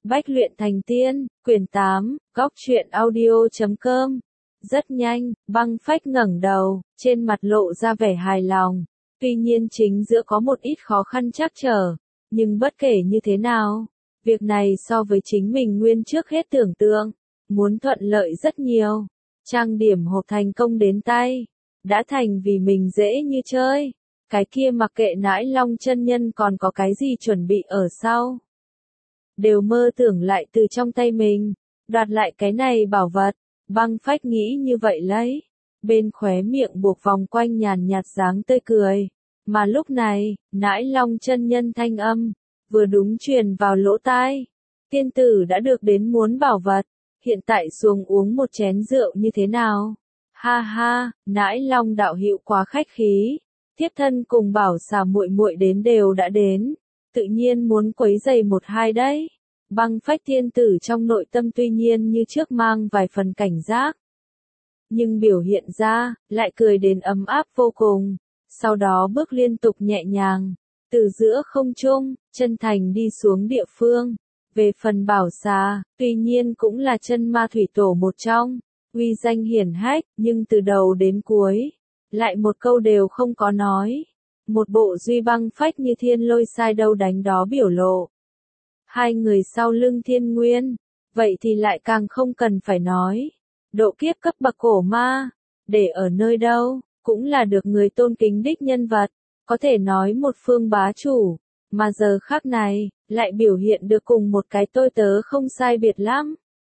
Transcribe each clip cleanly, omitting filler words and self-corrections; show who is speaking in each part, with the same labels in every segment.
Speaker 1: Bách luyện thành tiên, quyển 8, góc truyện audio.com. Rất nhanh, Băng Phách ngẩng đầu, trên mặt lộ ra vẻ hài lòng. Tuy nhiên chính giữa có một ít khó khăn trắc trở, nhưng bất kể như thế nào, việc này so với chính mình nguyên trước hết tưởng tượng, muốn thuận lợi rất nhiều. Trang điểm hộp thành công đến tay, đã thành vì mình dễ như chơi. Cái kia mặc kệ Nãi Long chân nhân còn có cái gì chuẩn bị ở sau, đều mơ tưởng lại từ trong tay mình, đoạt lại cái này bảo vật. Băng Phách nghĩ như vậy lấy, bên khóe miệng buộc vòng quanh nhàn nhạt dáng tươi cười. Mà lúc này, Nãi Long chân nhân thanh âm, vừa đúng truyền vào lỗ tai. Tiên tử đã được đến muốn bảo vật, hiện tại xuống uống một chén rượu như thế nào? Ha ha, Nãi Long đạo hữu quá khách khí, thiếp thân cùng Bảo Xà muội muội đến đều đã đến, tự nhiên muốn quấy rầy một hai đấy. Băng Phách tiên tử trong nội tâm tuy nhiên như trước mang vài phần cảnh giác, nhưng biểu hiện ra, lại cười đến ấm áp vô cùng. Sau đó bước liên tục nhẹ nhàng, từ giữa không trung, chân thành đi xuống địa phương. Về phần Bảo Xà, tuy nhiên cũng là chân ma thủy tổ một trong, uy danh hiển hách, nhưng từ đầu đến cuối, lại một câu đều không có nói. Một bộ duy Băng Phách như thiên lôi sai đâu đánh đó biểu lộ. Hai người sau lưng Thiên Nguyên, vậy thì lại càng không cần phải nói. Độ kiếp cấp bậc cổ ma, để ở nơi đâu, cũng là được người tôn kính đích nhân vật, có thể nói một phương bá chủ, mà giờ khắc này, lại biểu hiện được cùng một cái tôi tớ không sai biệt lắm.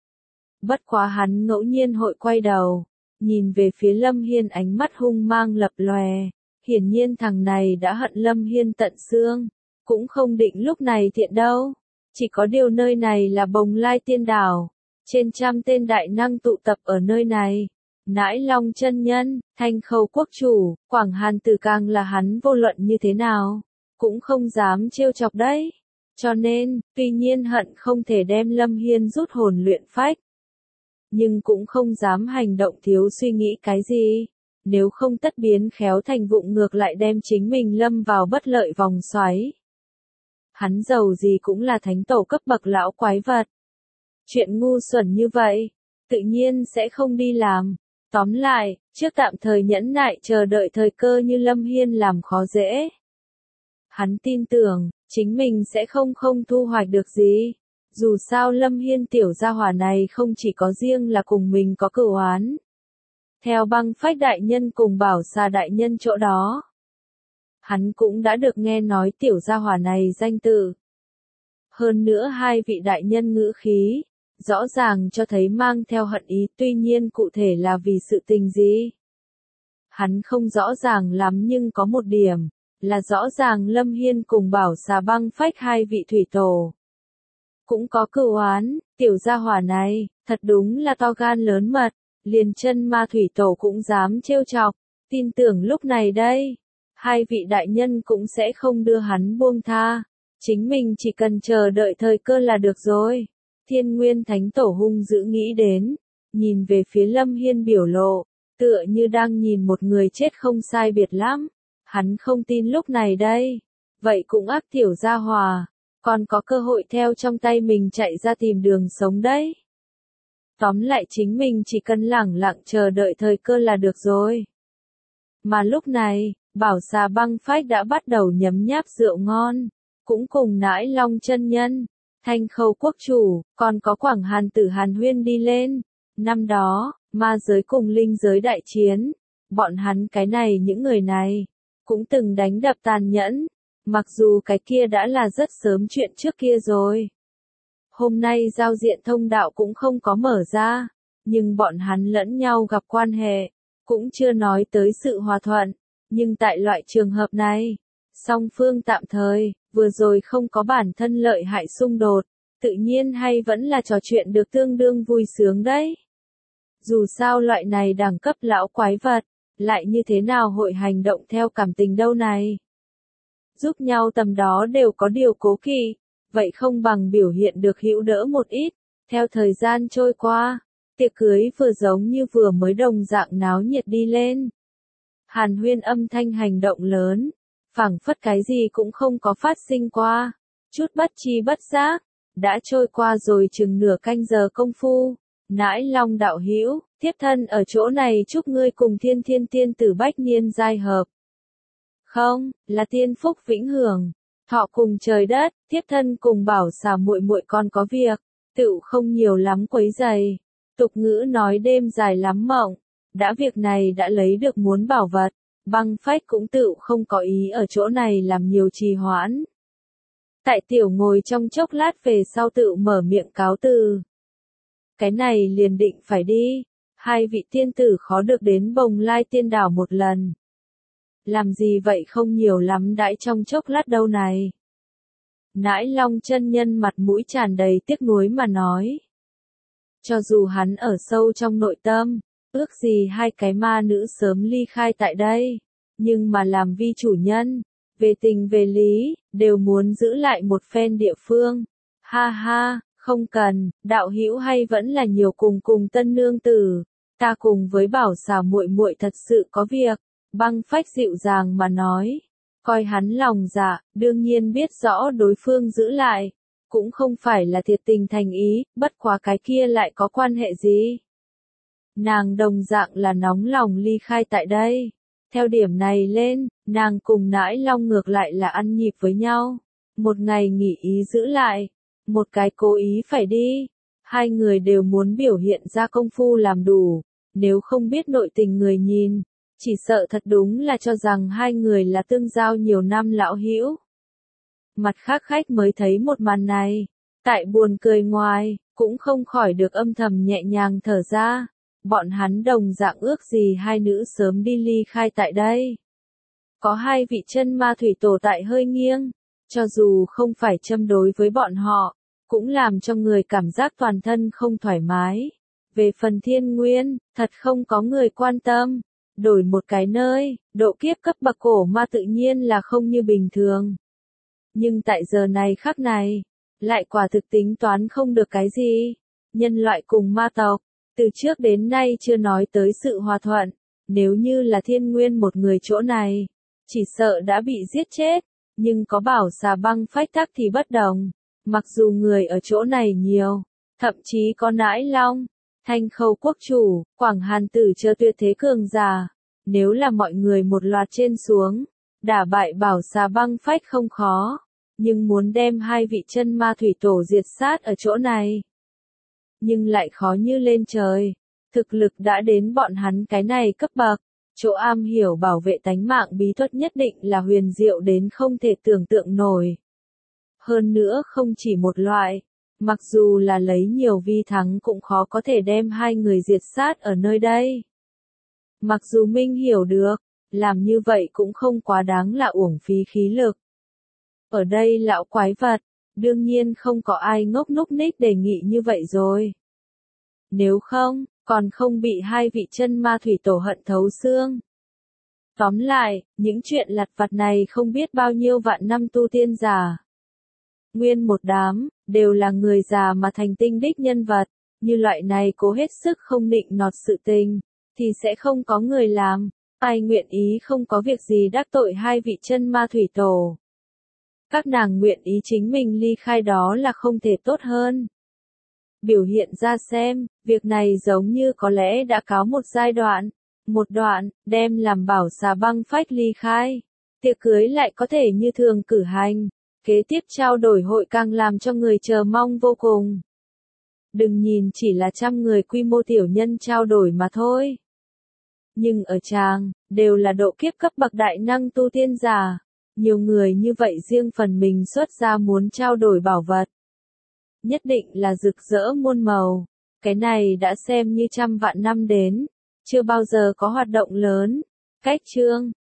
Speaker 1: Bất quá hắn ngẫu nhiên hội quay đầu, nhìn về phía Lâm Hiên ánh mắt hung mang lập lòe, hiển nhiên thằng này đã hận Lâm Hiên tận xương, cũng không định lúc này thiện đâu. Chỉ có điều nơi này là Bồng Lai Tiên Đảo, trên trăm tên đại năng tụ tập ở nơi này. Nãi Long chân nhân, Thanh Khâu quốc chủ, Quảng Hàn Tử càng là hắn vô luận như thế nào, cũng không dám trêu chọc đấy. Cho nên, tuy nhiên hận không thể đem Lâm Hiên rút hồn luyện phách, nhưng cũng không dám hành động thiếu suy nghĩ cái gì, nếu không tất biến khéo thành vụng ngược lại đem chính mình lâm vào bất lợi vòng xoáy. Hắn giàu gì cũng là thánh tổ cấp bậc lão quái vật. Chuyện ngu xuẩn như vậy, tự nhiên sẽ không đi làm. Tóm lại, trước tạm thời nhẫn nại chờ đợi thời cơ như Lâm Hiên làm khó dễ. Hắn tin tưởng, chính mình sẽ không thu hoạch được gì. Dù sao Lâm Hiên tiểu gia hỏa này không chỉ có riêng là cùng mình có cửu oán. Theo Băng Phách đại nhân cùng Bảo Xà đại nhân chỗ đó, hắn cũng đã được nghe nói tiểu gia hỏa này danh tự. Hơn nữa hai vị đại nhân ngữ khí, rõ ràng cho thấy mang theo hận ý, tuy nhiên cụ thể là vì sự tình gì, hắn không rõ ràng lắm, nhưng có một điểm, là rõ ràng Lâm Hiên cùng Bảo Xà Băng Phách hai vị thủy tổ cũng có cửu oán. Tiểu gia hỏa này, thật đúng là to gan lớn mật, liền chân ma thủy tổ cũng dám trêu chọc, tin tưởng lúc này đây, hai vị đại nhân cũng sẽ không đưa hắn buông tha, chính mình chỉ cần chờ đợi thời cơ là được rồi. Thiên Nguyên Thánh Tổ hung dữ nghĩ đến, nhìn về phía Lâm Hiên biểu lộ, tựa như đang nhìn một người chết không sai biệt lắm. Hắn không tin lúc này đây, vậy cũng ác tiểu gia hòa, còn có cơ hội theo trong tay mình chạy ra tìm đường sống đấy. Tóm lại chính mình chỉ cần lẳng lặng chờ đợi thời cơ là được rồi. Mà lúc này, Bảo Xà Băng Phách đã bắt đầu nhấm nháp rượu ngon, cũng cùng Nãi Long chân nhân, Thanh Khâu quốc chủ, còn có Quảng Hàn Tử Hàn Huyên đi lên. Năm đó, ma giới cùng linh giới đại chiến, bọn hắn cái này những người này, cũng từng đánh đập tàn nhẫn, mặc dù cái kia đã là rất sớm chuyện trước kia rồi. Hôm nay giao diện thông đạo cũng không có mở ra, nhưng bọn hắn lẫn nhau gặp quan hệ, cũng chưa nói tới sự hòa thuận, nhưng tại loại trường hợp này, song phương tạm thời, vừa rồi không có bản thân lợi hại xung đột, tự nhiên hay vẫn là trò chuyện được tương đương vui sướng đấy. Dù sao loại này đẳng cấp lão quái vật, lại như thế nào hội hành động theo cảm tình đâu này. Giúp nhau tầm đó đều có điều cố kỵ, vậy không bằng biểu hiện được hữu đỡ một ít. Theo thời gian trôi qua, tiệc cưới vừa giống như vừa mới đồng dạng náo nhiệt đi lên. Hàn Huyên âm thanh hành động lớn, phảng phất cái gì cũng không có phát sinh qua. Chút bất tri bất giác, Đã trôi qua rồi chừng nửa canh giờ công phu. Nãi Long đạo hữu, thiếp thân ở chỗ này chúc ngươi cùng Thiên Thiên tiên tử bách niên giai hợp. Không, là tiên phúc vĩnh hưởng. Thọ cùng trời đất, thiếp thân cùng Bảo Xà muội muội còn có việc, tựu không nhiều lắm quấy rầy. Tục ngữ nói đêm dài lắm mộng, đã việc này đã lấy được muốn bảo vật, Băng Phách cũng tựu không có ý ở chỗ này làm nhiều trì hoãn. Tại tiểu ngồi trong chốc lát về sau tựu mở miệng cáo từ. Cái này liền định phải đi, hai vị tiên tử khó được đến Bồng Lai tiên đảo một lần. Làm gì vậy không nhiều lắm đãi trong chốc lát đâu này. Nãi Long chân nhân mặt mũi tràn đầy tiếc nuối mà nói. Cho dù hắn ở sâu trong nội tâm, ước gì hai cái ma nữ sớm ly khai tại đây, nhưng mà làm vi chủ nhân, về tình về lý, đều muốn giữ lại một phen địa phương. Ha ha, không cần, đạo hữu hay vẫn là nhiều cùng tân nương tử, ta cùng với Bảo Xà muội muội thật sự có việc. Băng Phách dịu dàng mà nói, coi hắn lòng dạ, đương nhiên biết rõ đối phương giữ lại, cũng không phải là thiệt tình thành ý, bất quá cái kia lại có quan hệ gì. Nàng đồng dạng là nóng lòng ly khai tại đây. Theo điểm này lên, nàng cùng Nãi Long ngược lại là ăn nhịp với nhau. Một ngày nghỉ ý giữ lại, một cái cố ý phải đi. Hai người đều muốn biểu hiện ra công phu làm đủ, nếu không biết nội tình người nhìn, chỉ sợ thật đúng là cho rằng hai người là tương giao nhiều năm lão hữu. Mặt khác khách mới thấy một màn này, tại buồn cười ngoài, cũng không khỏi được âm thầm nhẹ nhàng thở ra. Bọn hắn đồng dạng ước gì hai nữ sớm đi ly khai tại đây. Có hai vị chân ma thủy tổ tại hơi nghiêng, cho dù không phải châm đối với bọn họ, cũng làm cho người cảm giác toàn thân không thoải mái. Về phần Thiên Nguyên, thật không có người quan tâm. Đổi một cái nơi, độ kiếp cấp bậc cổ ma tự nhiên là không như bình thường. Nhưng tại giờ này khắc này, lại quả thực tính toán không được cái gì. Nhân loại cùng ma tộc, từ trước đến nay chưa nói tới sự hòa thuận, nếu như là Thiên Nguyên một người chỗ này, chỉ sợ đã bị giết chết, nhưng có Bảo Xà Băng Phách Tắc thì bất đồng, mặc dù người ở chỗ này nhiều, thậm chí có Nãi Long, Thanh Khâu quốc chủ, Quảng Hàn tử chờ tuyệt thế cường giả, nếu là mọi người một loạt trên xuống, đả bại Bảo Xà Băng Phách không khó, nhưng muốn đem hai vị chân ma thủy tổ diệt sát ở chỗ này, nhưng lại khó như lên trời. Thực lực đã đến bọn hắn cái này cấp bậc, chỗ am hiểu bảo vệ tánh mạng bí thuật nhất định là huyền diệu đến không thể tưởng tượng nổi. Hơn nữa không chỉ một loại, mặc dù là lấy nhiều vi thắng cũng khó có thể đem hai người diệt sát ở nơi đây. Mặc dù Minh hiểu được, làm như vậy cũng không quá đáng là uổng phí khí lực. Ở đây lão quái vật, đương nhiên không có ai ngốc núc ních đề nghị như vậy rồi. Nếu không, còn không bị hai vị chân ma thủy tổ hận thấu xương. Tóm lại, những chuyện lặt vặt này không biết bao nhiêu vạn năm tu tiên giả. Nguyên một đám, đều là người già mà thành tinh đích nhân vật, như loại này cố hết sức không định nọt sự tình, thì sẽ không có người làm, ai nguyện ý không có việc gì đắc tội hai vị chân ma thủy tổ. Các nàng nguyện ý chính mình ly khai đó là không thể tốt hơn. Biểu hiện ra xem, việc này giống như có lẽ đã cáo một đoạn, đem làm Bảo Xà Băng Phách ly khai. Tiệc cưới lại có thể như thường cử hành, kế tiếp trao đổi hội càng làm cho người chờ mong vô cùng. Đừng nhìn chỉ là 100 người quy mô tiểu nhân trao đổi mà thôi. Nhưng ở tràng, đều là độ kiếp cấp bậc đại năng tu tiên giả. Nhiều người như vậy riêng phần mình xuất ra muốn trao đổi bảo vật. Nhất định là rực rỡ muôn màu. Cái này đã xem như 100 vạn năm đến. Chưa bao giờ có hoạt động lớn. Cách chương.